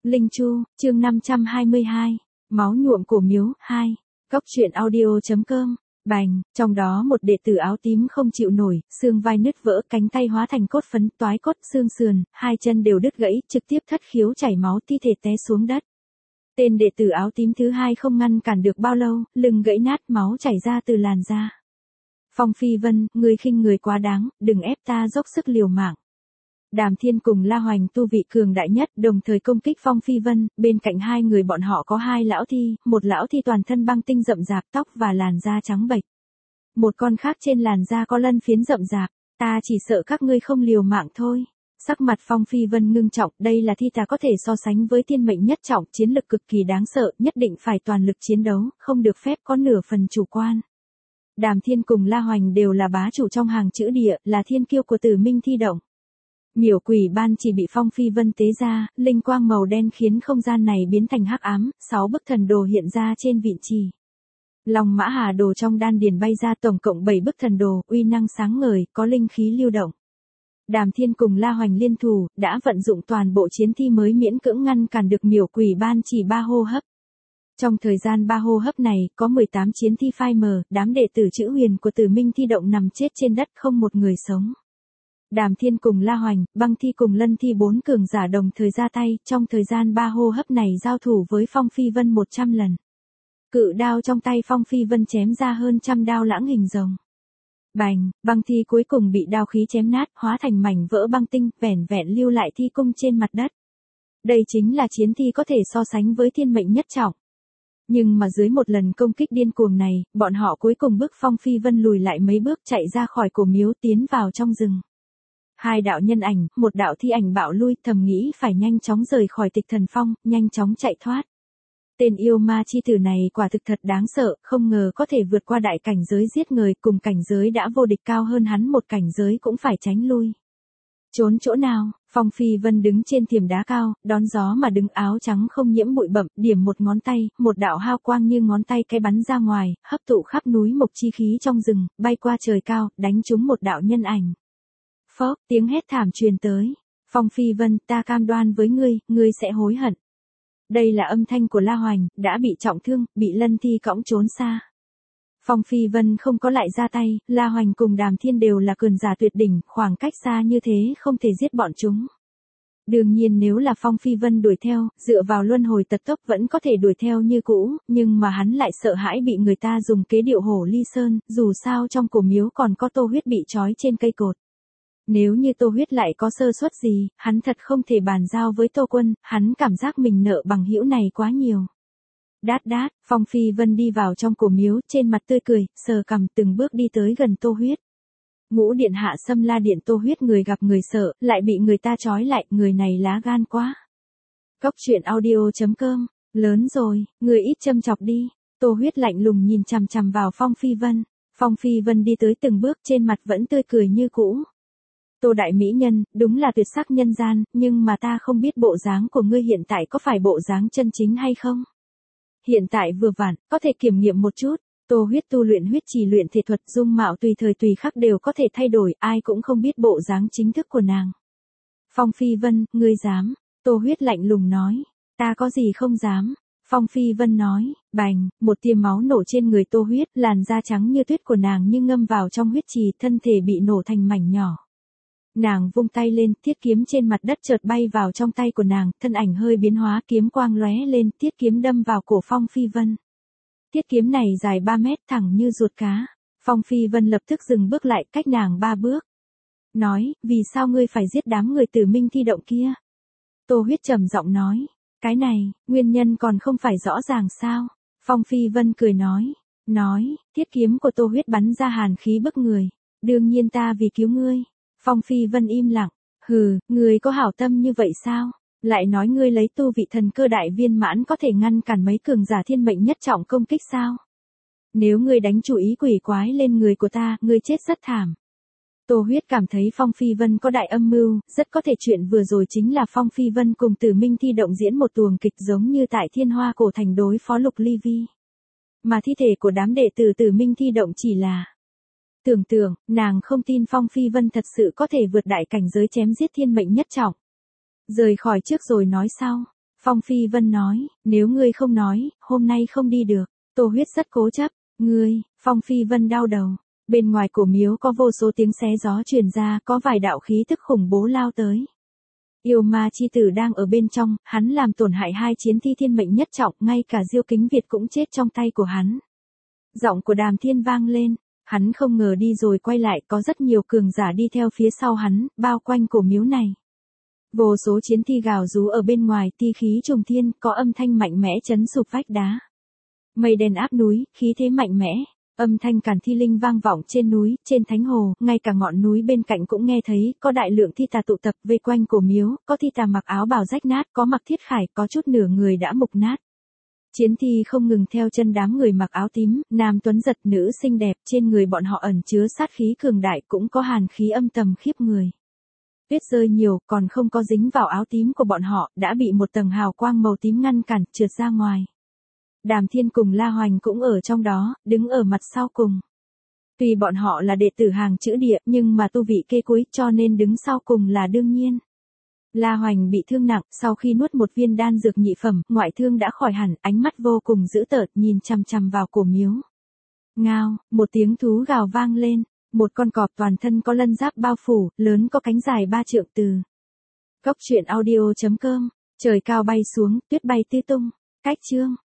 Linh Chu, chương 522, máu nhuộm cổ miếu, 2, Cóc truyện audio.com, bành, trong đó một đệ tử áo tím không chịu nổi, xương vai nứt vỡ, cánh tay hóa thành cốt phấn, toái cốt, xương sườn, hai chân đều đứt gãy, trực tiếp thất khiếu chảy máu, thi thể té xuống đất. Tên đệ tử áo tím thứ hai không ngăn cản được bao lâu, lưng gãy nát, máu chảy ra từ làn da. Phong Phi Vân, ngươi khinh người quá đáng, đừng ép ta dốc sức liều mạng. Đàm Thiên cùng La Hoành tu vị cường đại nhất đồng thời công kích Phong Phi Vân, bên cạnh hai người bọn họ có hai lão thi, một lão thi toàn thân băng tinh rậm rạp, tóc và làn da trắng bệch. Một con khác trên làn da có lân phiến rậm rạp, ta chỉ sợ các ngươi không liều mạng thôi. Sắc mặt Phong Phi Vân ngưng trọng, đây là thi tà có thể so sánh với thiên mệnh nhất trọng, chiến lực cực kỳ đáng sợ, nhất định phải toàn lực chiến đấu, không được phép có nửa phần chủ quan. Đàm Thiên cùng La Hoành đều là bá chủ trong hàng chữ địa, là thiên kiêu của Tử Minh Thi Động. Miểu quỷ ban chỉ bị Phong Phi Vân tế ra, linh quang màu đen khiến không gian này biến thành hắc ám, 6 bức thần đồ hiện ra trên vị trì. Long mã hà đồ trong đan điền bay ra, tổng cộng 7 bức thần đồ, uy năng sáng ngời, có linh khí lưu động. Đàm Thiên cùng La Hoành liên thủ, đã vận dụng toàn bộ chiến thi mới miễn cưỡng ngăn cản được miểu quỷ ban chỉ 3 hô hấp. Trong thời gian 3 hô hấp này, có 18 chiến thi phai mờ, đám đệ tử chữ huyền của Tử Minh Thi Động nằm chết trên đất, không một người sống. Đàm Thiên cùng La Hoành, Băng Thi cùng Lân Thi 4 cường giả đồng thời ra tay, trong thời gian 3 hô hấp này giao thủ với Phong Phi Vân 100 lần. Cự đao trong tay Phong Phi Vân chém ra hơn 100 đao lãng hình rồng. Bành, Băng Thi cuối cùng bị đao khí chém nát, hóa thành mảnh vỡ băng tinh, vẻn vẹn lưu lại thi cung trên mặt đất. Đây chính là chiến thi có thể so sánh với thiên mệnh nhất trọng. Nhưng mà dưới một lần công kích điên cuồng này, bọn họ cuối cùng bức Phong Phi Vân lùi lại mấy bước, chạy ra khỏi cổ miếu, tiến vào trong rừng. Hai đạo nhân ảnh, một đạo thi ảnh bạo lui, thầm nghĩ phải nhanh chóng rời khỏi Tịch Thần Phong, nhanh chóng chạy thoát. Tên yêu ma chi tử này quả thực thật đáng sợ, không ngờ có thể vượt qua đại cảnh giới giết người, cùng cảnh giới đã vô địch cao hơn hắn một cảnh giới cũng phải tránh lui. Trốn chỗ nào? Phong Phi Vân đứng trên thềm đá cao, đón gió mà đứng, áo trắng không nhiễm bụi bặm, điểm một ngón tay, một đạo hào quang như ngón tay cái bắn ra ngoài, hấp thụ khắp núi mộc chi khí trong rừng, bay qua trời cao, đánh trúng một đạo nhân ảnh. Phốc, tiếng hét thảm truyền tới. Phong Phi Vân, ta cam đoan với ngươi sẽ hối hận. Đây là âm thanh của La Hoành, đã bị trọng thương, bị Lân Thi cõng trốn xa. Phong Phi Vân không có lại ra tay, La Hoành cùng Đàm Thiên đều là cường giả tuyệt đỉnh, khoảng cách xa như thế không thể giết bọn chúng. Đương nhiên nếu là Phong Phi Vân đuổi theo, dựa vào luân hồi tật tốc vẫn có thể đuổi theo như cũ, nhưng mà hắn lại sợ hãi bị người ta dùng kế điệu hổ ly sơn, dù sao trong cổ miếu còn có Tô Huyết bị trói trên cây cột. Nếu như Tô Huyết lại có sơ suất gì, hắn thật không thể bàn giao với Tô Quân, hắn cảm giác mình nợ bằng hữu này quá nhiều. Đát đát, Phong Phi Vân đi vào trong cổ miếu, trên mặt tươi cười, sờ cằm, từng bước đi tới gần Tô Huyết. Ngũ điện hạ Xâm La điện Tô Huyết người gặp người sợ, lại bị người ta trói lại, người này lá gan quá. Cóc truyện audio.com, lớn rồi, người ít châm chọc đi. Tô Huyết lạnh lùng nhìn chằm chằm vào Phong Phi Vân. Phong Phi Vân đi tới từng bước, trên mặt vẫn tươi cười như cũ. Tô đại mỹ nhân, đúng là tuyệt sắc nhân gian, nhưng mà ta không biết bộ dáng của ngươi hiện tại có phải bộ dáng chân chính hay không? Hiện tại vừa vặn, có thể kiểm nghiệm một chút. Tô Huyết tu luyện huyết trì luyện thể thuật, dung mạo tùy thời tùy khắc đều có thể thay đổi, ai cũng không biết bộ dáng chính thức của nàng. Phong Phi Vân, ngươi dám? Tô Huyết lạnh lùng nói. Ta có gì không dám? Phong Phi Vân nói. Bành, một tia máu nổ trên người Tô Huyết, làn da trắng như tuyết của nàng như ngâm vào trong huyết trì, thân thể bị nổ thành mảnh nhỏ. Nàng vung tay lên, thiết kiếm trên mặt đất chợt bay vào trong tay của nàng, thân ảnh hơi biến hóa, kiếm quang lóe lên, thiết kiếm đâm vào cổ Phong Phi Vân. Thiết kiếm này dài 3 mét, thẳng như ruột cá. Phong Phi Vân lập tức dừng bước lại, cách nàng 3 bước. Nói, vì sao ngươi phải giết đám người Tử Minh Thi Động kia? Tô Huyết trầm giọng nói, cái này, nguyên nhân còn không phải rõ ràng sao? Phong Phi Vân cười nói, thiết kiếm của Tô Huyết bắn ra hàn khí bức người. Đương nhiên ta vì cứu ngươi. Phong Phi Vân im lặng, hừ, ngươi có hảo tâm như vậy sao? Lại nói ngươi lấy tu vị thần cơ đại viên mãn có thể ngăn cản mấy cường giả thiên mệnh nhất trọng công kích sao? Nếu ngươi đánh chủ ý quỷ quái lên người của ta, ngươi chết rất thảm. Tô Huyết cảm thấy Phong Phi Vân có đại âm mưu, rất có thể chuyện vừa rồi chính là Phong Phi Vân cùng Tử Minh Thi Động diễn một tuồng kịch giống như tại Thiên Hoa Cổ Thành đối phó Lục Ly Vi. Mà thi thể của đám đệ tử Tử Minh Thi Động chỉ là... Tưởng tượng, nàng không tin Phong Phi Vân thật sự có thể vượt đại cảnh giới chém giết thiên mệnh nhất trọng. Rời khỏi trước rồi nói sau. Phong Phi Vân nói, nếu ngươi không nói, hôm nay không đi được. Tô Huyết rất cố chấp, ngươi, Phong Phi Vân đau đầu. Bên ngoài cổ miếu có vô số tiếng xé gió truyền ra, có vài đạo khí tức khủng bố lao tới. Yêu ma chi tử đang ở bên trong, hắn làm tổn hại 2 chiến thi thiên mệnh nhất trọng, ngay cả Diêu Kính Việt cũng chết trong tay của hắn. Giọng của Đàm Thiên vang lên, hắn không ngờ đi rồi quay lại, có rất nhiều cường giả đi theo phía sau hắn, bao quanh cổ miếu này. Vô số chiến thi gào rú ở bên ngoài, ti khí trùng thiên, có âm thanh mạnh mẽ chấn sụp vách đá. Mây đen áp núi, khí thế mạnh mẽ. Âm thanh càn thi linh vang vọng trên núi, trên thánh hồ, ngay cả ngọn núi bên cạnh cũng nghe thấy, có đại lượng thi tà tụ tập vây quanh cổ miếu, có thi tà mặc áo bào rách nát, có mặc thiết khải, có chút nửa người đã mục nát. Chiến thi không ngừng theo chân đám người mặc áo tím, nam tuấn giật, nữ xinh đẹp, trên người bọn họ ẩn chứa sát khí cường đại, cũng có hàn khí âm tầm khiếp người. Tuyết rơi nhiều, còn không có dính vào áo tím của bọn họ, đã bị một tầng hào quang màu tím ngăn cản, trượt ra ngoài. Đàm Thiên cùng La Hoành cũng ở trong đó, đứng ở mặt sau cùng. Tuy bọn họ là đệ tử hàng chữ địa, nhưng mà tu vị kê cuối, cho nên đứng sau cùng là đương nhiên. La Hoành bị thương nặng, sau khi nuốt một viên đan dược nhị phẩm, ngoại thương đã khỏi hẳn, ánh mắt vô cùng dữ tợn, nhìn chằm chằm vào cổ miếu. Ngao, một tiếng thú gào vang lên, một con cọp toàn thân có lân giáp bao phủ, lớn có cánh dài 3 trượng từ. Cốc truyện audio.com, trời cao bay xuống, tuyết bay tứ tung, cách chương.